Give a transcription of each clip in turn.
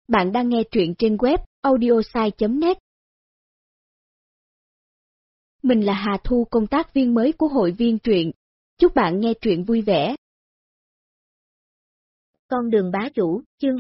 Bạn đang nghe truyện trên web audiosai.net. Mình là Hà Thu, công tác viên mới của hội viên truyện. Chúc bạn nghe truyện vui vẻ. Con đường bá chủ, chương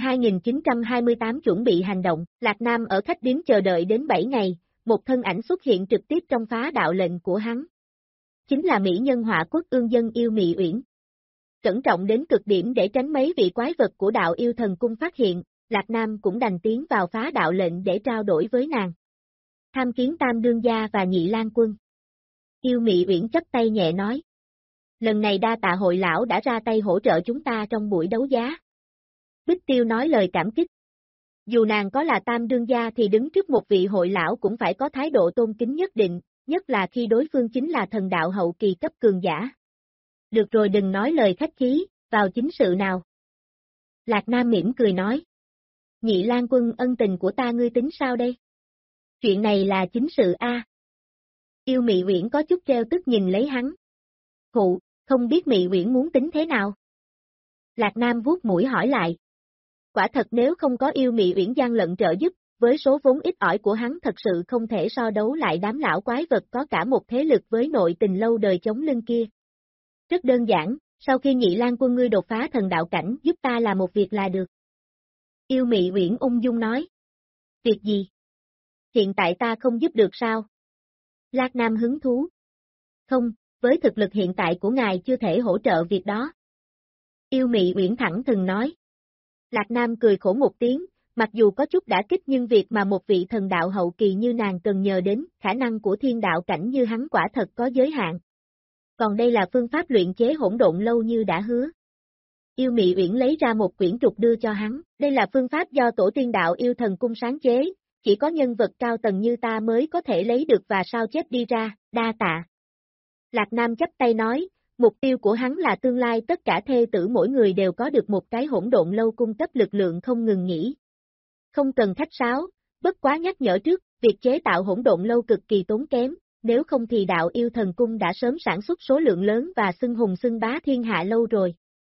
2928 chuẩn bị hành động. Lạc Nam ở khách điếm chờ đợi đến 7 ngày, một thân ảnh xuất hiện trực tiếp trong phá đạo lệnh của hắn. Chính là mỹ nhân họa quốc ương dân Yêu Mị Uyển. Cẩn trọng đến cực điểm để tránh mấy vị quái vật của đạo yêu thần cung phát hiện, Lạc Nam cũng đành tiến vào phá đạo lệnh để trao đổi với nàng. Tham kiến Tam Đương Gia và Nhị Lang Quân. Yêu Mị Uyển chắp tay nhẹ nói. Lần này đa tạ hội lão đã ra tay hỗ trợ chúng ta trong buổi đấu giá. Bích Tiêu nói lời cảm kích. Dù nàng có là Tam Đương Gia thì đứng trước một vị hội lão cũng phải có thái độ tôn kính nhất định, nhất là khi đối phương chính là thần đạo hậu kỳ cấp cường giả. Được rồi, đừng nói lời khách khí, vào chính sự nào. Lạc Nam mỉm cười nói. Nhị Lang Quân, ân tình của ta ngươi tính sao đây? Chuyện này là chính sự a. Yêu Mị Uyển có chút treo tức nhìn lấy hắn. Khụ, không biết Mị Uyển muốn tính thế nào? Lạc Nam vuốt mũi hỏi lại. Quả thật nếu không có Yêu Mị Uyển gian lận trợ giúp, với số vốn ít ỏi của hắn thật sự không thể so đấu lại đám lão quái vật có cả một thế lực với nội tình lâu đời chống lưng kia. Rất đơn giản, sau khi Nhị Lang Quân ngươi đột phá thần đạo cảnh giúp ta làm một việc là được. Yêu Mị Uyển ung dung nói. Việc gì? Hiện tại ta không giúp được sao? Lạc Nam hứng thú. Không, với thực lực hiện tại của ngài chưa thể hỗ trợ việc đó. Yêu Mị Uyển thẳng thừng nói. Lạc Nam cười khổ một tiếng, mặc dù có chút đả kích nhưng việc mà một vị thần đạo hậu kỳ như nàng cần nhờ đến, khả năng của thiên đạo cảnh như hắn quả thật có giới hạn. Còn đây là phương pháp luyện chế hỗn độn lâu như đã hứa. Yêu Mị Uyển lấy ra một quyển trục đưa cho hắn, đây là phương pháp do tổ tiên đạo yêu thần cung sáng chế, chỉ có nhân vật cao tầng như ta mới có thể lấy được và sao chép đi ra, đa tạ. Lạc Nam chắp tay nói, mục tiêu của hắn là tương lai tất cả thê tử mỗi người đều có được một cái hỗn độn lâu cung cấp lực lượng không ngừng nghỉ. Không cần khách sáo, bất quá nhắc nhở trước, việc chế tạo hỗn độn lâu cực kỳ tốn kém, nếu không thì đạo yêu thần cung đã sớm sản xuất số lượng lớn và xưng hùng xưng bá thiên hạ lâu rồi.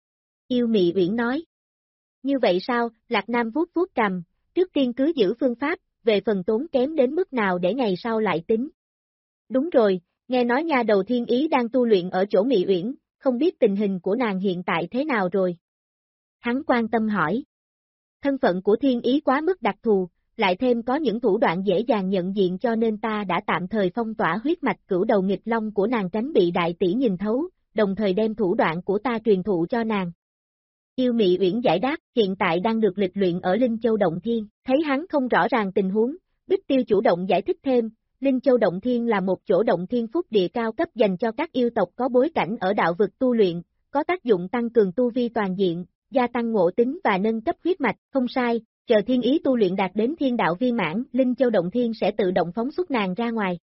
Yêu Mị Uyển nói. Như vậy sao? Lạc Nam vuốt vuốt cằm, trước tiên cứ giữ phương pháp, về phần tốn kém đến mức nào để ngày sau lại tính. Đúng rồi, nghe nói nha đầu Thiên Ý đang tu luyện ở chỗ Mị Uyển, không biết tình hình của nàng hiện tại thế nào rồi? Hắn quan tâm hỏi. Thân phận của Thiên Ý quá mức đặc thù, lại thêm có những thủ đoạn dễ dàng nhận diện cho nên ta đã tạm thời phong tỏa huyết mạch cửu đầu nghịch long của nàng tránh bị đại tỷ nhìn thấu, đồng thời đem thủ đoạn của ta truyền thụ cho nàng. Yêu Mị Uyển giải đáp, hiện tại đang được lịch luyện ở Linh Châu Động Thiên, thấy hắn không rõ ràng tình huống, Bích Tiêu chủ động giải thích thêm, Linh Châu Động Thiên là một chỗ động thiên phúc địa cao cấp dành cho các yêu tộc có bối cảnh ở đạo vực tu luyện, có tác dụng tăng cường tu vi toàn diện, gia tăng ngộ tính và nâng cấp huyết mạch, không sai, chờ Thiên Ý tu luyện đạt đến thiên đạo viên mãn, Linh Châu Động Thiên sẽ tự động phóng xuất nàng ra ngoài.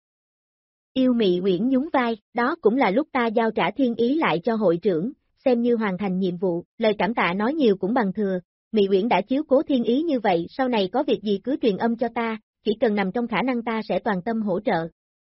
Yêu Mị Uyển nhún vai, đó cũng là lúc ta giao trả Thiên Ý lại cho hội trưởng, xem như hoàn thành nhiệm vụ, lời cảm tạ nói nhiều cũng bằng thừa, Mị Uyển đã chiếu cố Thiên Ý như vậy, sau này có việc gì cứ truyền âm cho ta, chỉ cần nằm trong khả năng ta sẽ toàn tâm hỗ trợ.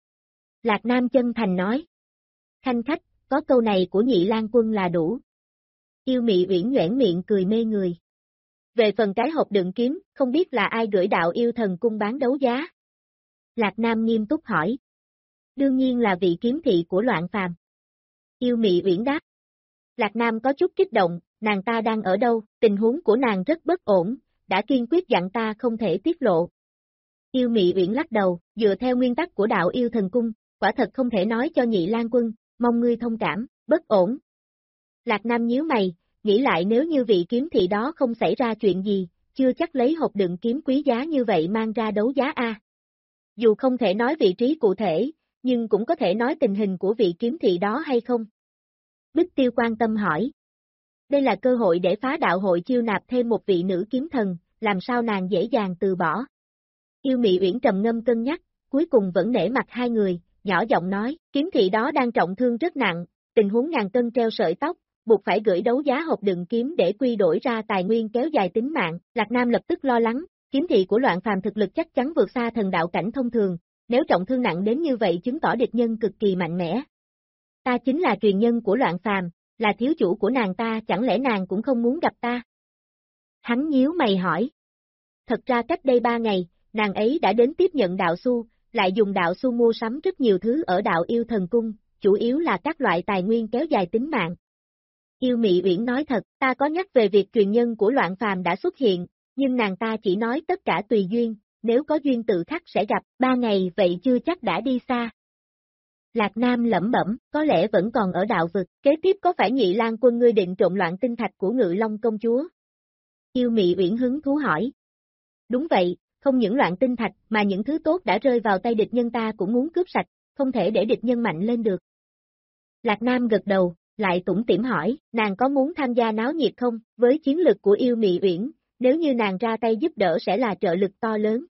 Lạc Nam chân thành nói. Khanh khách, có câu này của Nhị Lang Quân là đủ. Yêu Mị Uyển nhoẻn miệng cười mê người. Về phần cái hộp đựng kiếm, không biết là ai gửi đạo yêu thần cung bán đấu giá? Lạc Nam nghiêm túc hỏi. Đương nhiên là vị kiếm thị của Loạn Phàm. Yêu Mị Uyển đáp. Lạc Nam có chút kích động, nàng ta đang ở đâu, tình huống của nàng rất bất ổn, đã kiên quyết dặn ta không thể tiết lộ. Yêu Mị Uyển lắc đầu, dựa theo nguyên tắc của đạo yêu thần cung, quả thật không thể nói cho Nhị Lang Quân, mong ngươi thông cảm, bất ổn. Lạc Nam nhíu mày, nghĩ lại nếu như vị kiếm thị đó không xảy ra chuyện gì, chưa chắc lấy hộp đựng kiếm quý giá như vậy mang ra đấu giá a. Dù không thể nói vị trí cụ thể, nhưng cũng có thể nói tình hình của vị kiếm thị đó hay không? Bích Tiêu quan tâm hỏi. Đây là cơ hội để phá đạo hội chiêu nạp thêm một vị nữ kiếm thần, làm sao nàng dễ dàng từ bỏ. Yêu Mị Uyển trầm ngâm cân nhắc, cuối cùng vẫn nể mặt hai người, nhỏ giọng nói, kiếm thị đó đang trọng thương rất nặng, tình huống ngàn cân treo sợi tóc, buộc phải gửi đấu giá hộp đựng kiếm để quy đổi ra tài nguyên kéo dài tính mạng. Lạc Nam lập tức lo lắng, kiếm thị của Loạn Phàm thực lực chắc chắn vượt xa thần đạo cảnh thông thường, nếu trọng thương nặng đến như vậy chứng tỏ địch nhân cực kỳ mạnh mẽ. Ta chính là truyền nhân của Loạn Phàm, là thiếu chủ của nàng ta, chẳng lẽ nàng cũng không muốn gặp ta? Hắn nhíu mày hỏi. Thật ra cách đây 3 ngày, nàng ấy đã đến tiếp nhận đạo xu, lại dùng đạo xu mua sắm rất nhiều thứ ở đạo yêu thần cung, chủ yếu là các loại tài nguyên kéo dài tính mạng. Yêu Mị Uyển nói thật, ta có nhắc về việc truyền nhân của Loạn Phàm đã xuất hiện, nhưng nàng ta chỉ nói tất cả tùy duyên, nếu có duyên tự khắc sẽ gặp, 3 ngày vậy chưa chắc đã đi xa. Lạc Nam lẩm bẩm, có lẽ vẫn còn ở đạo vực, kế tiếp có phải Nhị Lang Quân ngươi định trộm loạn tinh thạch của Ngự Long công chúa? Yêu Mị Uyển hứng thú hỏi. Đúng vậy, không những loạn tinh thạch mà những thứ tốt đã rơi vào tay địch nhân ta cũng muốn cướp sạch, không thể để địch nhân mạnh lên được. Lạc Nam gật đầu, lại tủm tỉm hỏi, nàng có muốn tham gia náo nhiệt không? Với chiến lực của Yêu Mị Uyển, nếu như nàng ra tay giúp đỡ sẽ là trợ lực to lớn.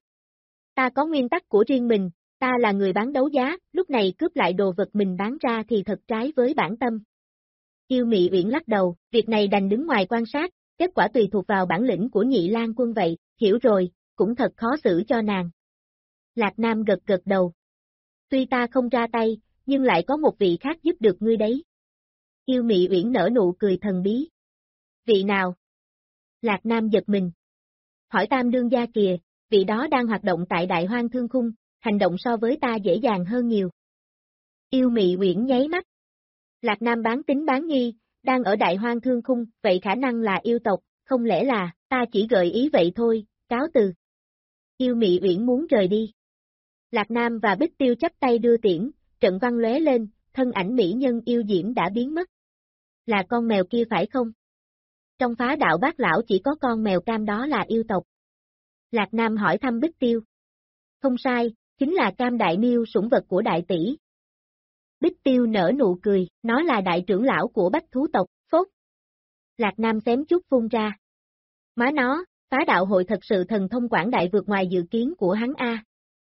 Ta có nguyên tắc của riêng mình, ta là người bán đấu giá, lúc này cướp lại đồ vật mình bán ra thì thật trái với bản tâm. Yêu Mị Uyển lắc đầu, việc này đành đứng ngoài quan sát, kết quả tùy thuộc vào bản lĩnh của Nhị Lang Quân vậy, hiểu rồi, cũng thật khó xử cho nàng. Lạc Nam gật gật đầu. Tuy ta không ra tay, nhưng lại có một vị khác giúp được ngươi đấy. Yêu Mị Uyển nở nụ cười thần bí. Vị nào? Lạc Nam giật mình. Hỏi Tam đương gia kìa, vị đó đang hoạt động tại Đại Hoang Thương Khung, hành động so với ta dễ dàng hơn nhiều. Yêu Mị Uyển nháy mắt. Lạc Nam bán tín bán nghi, đang ở Đại Hoang Thương Khung, vậy khả năng là yêu tộc, không lẽ là, ta chỉ gợi ý vậy thôi, cáo từ. Yêu Mị Uyển muốn rời đi. Lạc Nam và Bích Tiêu chắp tay đưa tiễn, trận văn lóe lên, thân ảnh mỹ nhân yêu diễm đã biến mất. Là con mèo kia phải không? Trong Phá Đạo Bát Lão chỉ có con mèo cam đó là yêu tộc. Lạc Nam hỏi thăm Bích Tiêu. Không sai, chính là Cam Đại Miêu sủng vật của đại tỷ. Bích Tiêu nở nụ cười, nó là đại trưởng lão của Bách thú tộc, phốt. Lạc Nam xém chút phun ra. Má nó, Phá Đạo hội thật sự thần thông quảng đại vượt ngoài dự kiến của hắn a.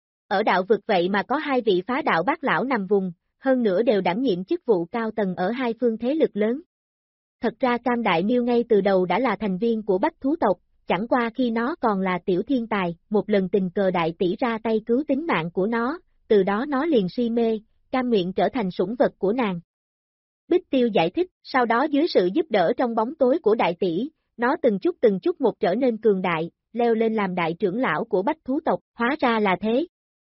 Ở đạo vực vậy mà có 2 vị Phá Đạo Bát Lão nằm vùng, hơn nữa đều đảm nhiệm chức vụ cao tầng ở 2 phương thế lực lớn. Thật ra Cam Đại Miêu ngay từ đầu đã là thành viên của Bách thú tộc, chẳng qua khi nó còn là tiểu thiên tài, một lần tình cờ đại tỷ ra tay cứu tính mạng của nó, từ đó nó liền si mê, cam nguyện trở thành sủng vật của nàng. Bích Tiêu giải thích, sau đó dưới sự giúp đỡ trong bóng tối của đại tỷ, nó từng chút một trở nên cường đại, leo lên làm đại trưởng lão của Bách thú tộc, hóa ra là thế.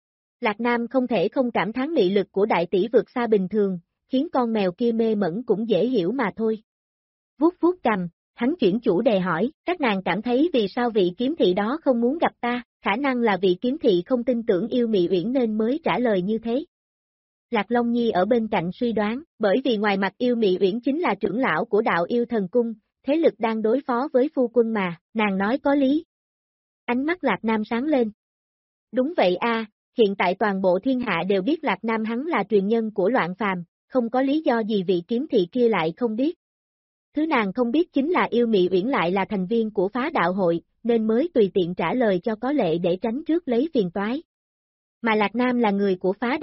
Lạc Nam không thể không cảm thán mị lực của đại tỷ vượt xa bình thường, khiến con mèo kia mê mẩn cũng dễ hiểu mà thôi. Vuốt vuốt cằm, hắn chuyển chủ đề hỏi, các nàng cảm thấy vì sao vị kiếm thị đó không muốn gặp ta, khả năng là vị kiếm thị không tin tưởng Yêu Mị Uyển nên mới trả lời như thế. Lạc Long Nhi ở bên cạnh suy đoán, bởi vì ngoài mặt Yêu Mị Uyển chính là trưởng lão của đạo yêu thần cung, thế lực đang đối phó với phu quân mà, nàng nói có lý. Ánh mắt Lạc Nam sáng lên. Đúng vậy a, hiện tại toàn bộ thiên hạ đều biết Lạc Nam hắn là truyền nhân của Loạn Phàm, không có lý do gì vị kiếm thị kia lại không biết. Thứ nàng không biết chính là Yêu Mị Uyển lại là thành viên của Phá Đạo hội, nên mới tùy tiện trả lời cho có lệ để tránh trước lấy phiền toái. Mà Lạc Nam là người của Phá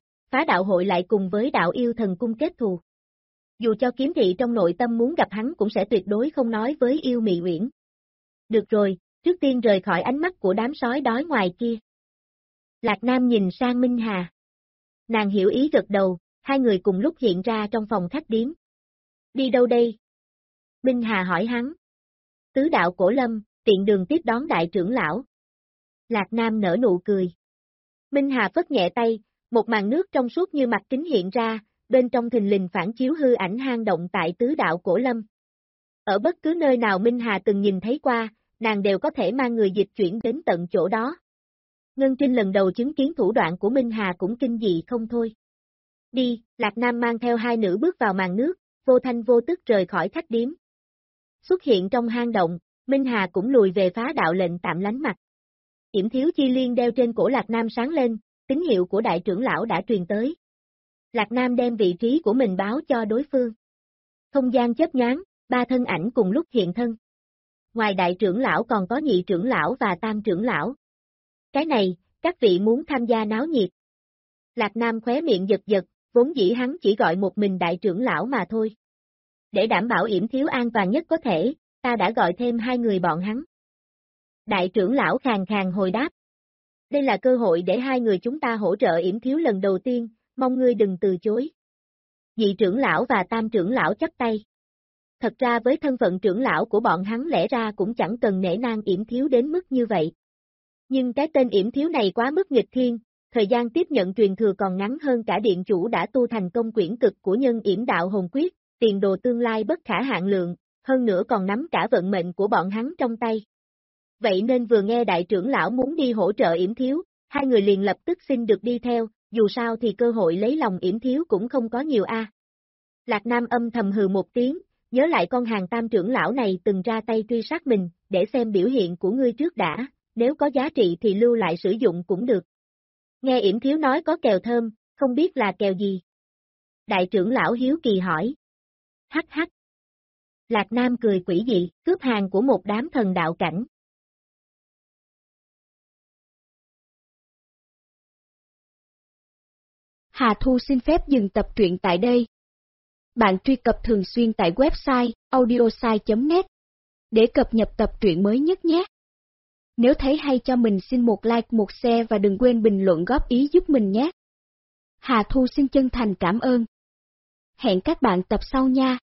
Đạo hội lại cùng với đạo yêu thần cung kết thù. Dù cho kiếm thị trong nội tâm muốn gặp hắn cũng sẽ tuyệt đối không nói với Yêu Mị Uyển. Được rồi, trước tiên rời khỏi ánh mắt của đám sói đói ngoài kia. Lạc Nam nhìn sang Minh Hà. Nàng hiểu ý gật đầu, 2 người cùng lúc hiện ra trong phòng khách điếm. Đi đâu đây? Minh Hà hỏi hắn. Tứ đạo Cổ Lâm, tiện đường tiếp đón đại trưởng lão. Lạc Nam nở nụ cười. Minh Hà phất nhẹ tay, một màn nước trong suốt như mặt kính hiện ra, bên trong thình lình phản chiếu hư ảnh hang động tại tứ đạo Cổ Lâm. Ở bất cứ nơi nào Minh Hà từng nhìn thấy qua, nàng đều có thể mang người dịch chuyển đến tận chỗ đó. Ngân Trinh lần đầu chứng kiến thủ đoạn của Minh Hà cũng kinh dị không thôi. Đi, Lạc Nam mang theo 2 nữ bước vào màn nước, vô thanh vô tức rời khỏi khách điếm. Xuất hiện trong hang động, Minh Hà cũng lùi về Phá Đạo lệnh tạm lánh mặt. Yểm Thiếu Chi Liên đeo trên cổ Lạc Nam sáng lên, tín hiệu của đại trưởng lão đã truyền tới. Lạc Nam đem vị trí của mình báo cho đối phương. Không gian chớp nhoáng, 3 thân ảnh cùng lúc hiện thân. Ngoài đại trưởng lão còn có nhị trưởng lão và tam trưởng lão. Cái này, các vị muốn tham gia náo nhiệt. Lạc Nam khóe miệng giật giật, vốn dĩ hắn chỉ gọi một mình đại trưởng lão mà thôi. Để đảm bảo Yểm Thiếu an toàn nhất có thể, ta đã gọi thêm 2 người bọn hắn. Đại trưởng lão khàn khàn hồi đáp. Đây là cơ hội để 2 người chúng ta hỗ trợ Yểm Thiếu lần đầu tiên, mong ngươi đừng từ chối. Nhị trưởng lão và tam trưởng lão chắp tay. thật ra với thân phận trưởng lão của bọn hắn lẽ ra cũng chẳng cần nể nang Yểm Thiếu đến mức như vậy. Nhưng cái tên Yểm Thiếu này quá mức nghịch thiên, thời gian tiếp nhận truyền thừa còn ngắn hơn cả điện chủ đã tu thành công quyển cực của nhân Yểm Đạo Hồn Quyết, tiền đồ tương lai bất khả hạn lượng, hơn nữa còn nắm cả vận mệnh của bọn hắn trong tay. Vậy nên vừa nghe đại trưởng lão muốn đi hỗ trợ Yểm Thiếu, hai người liền lập tức xin được đi theo, dù sao thì cơ hội lấy lòng Yểm Thiếu cũng không có nhiều a. Lạc Nam âm thầm hừ một tiếng, nhớ lại con hàng tam trưởng lão này từng ra tay truy sát mình, để xem biểu hiện của ngươi trước đã, nếu có giá trị thì lưu lại sử dụng cũng được. Nghe Yểm Thiếu nói có kèo thơm, không biết là kèo gì? Đại trưởng lão hiếu kỳ hỏi. Hắc hắc. Lạc Nam cười quỷ dị, cướp hàng của một đám thần đạo cảnh. Hà Thu xin phép dừng tập truyện tại đây. Bạn truy cập thường xuyên tại website audiosai.net để cập nhật tập truyện mới nhất nhé. Nếu thấy hay cho mình xin một like, một share và đừng quên bình luận góp ý giúp mình nhé. Hà Thu xin chân thành cảm ơn. Hẹn các bạn tập sau nha.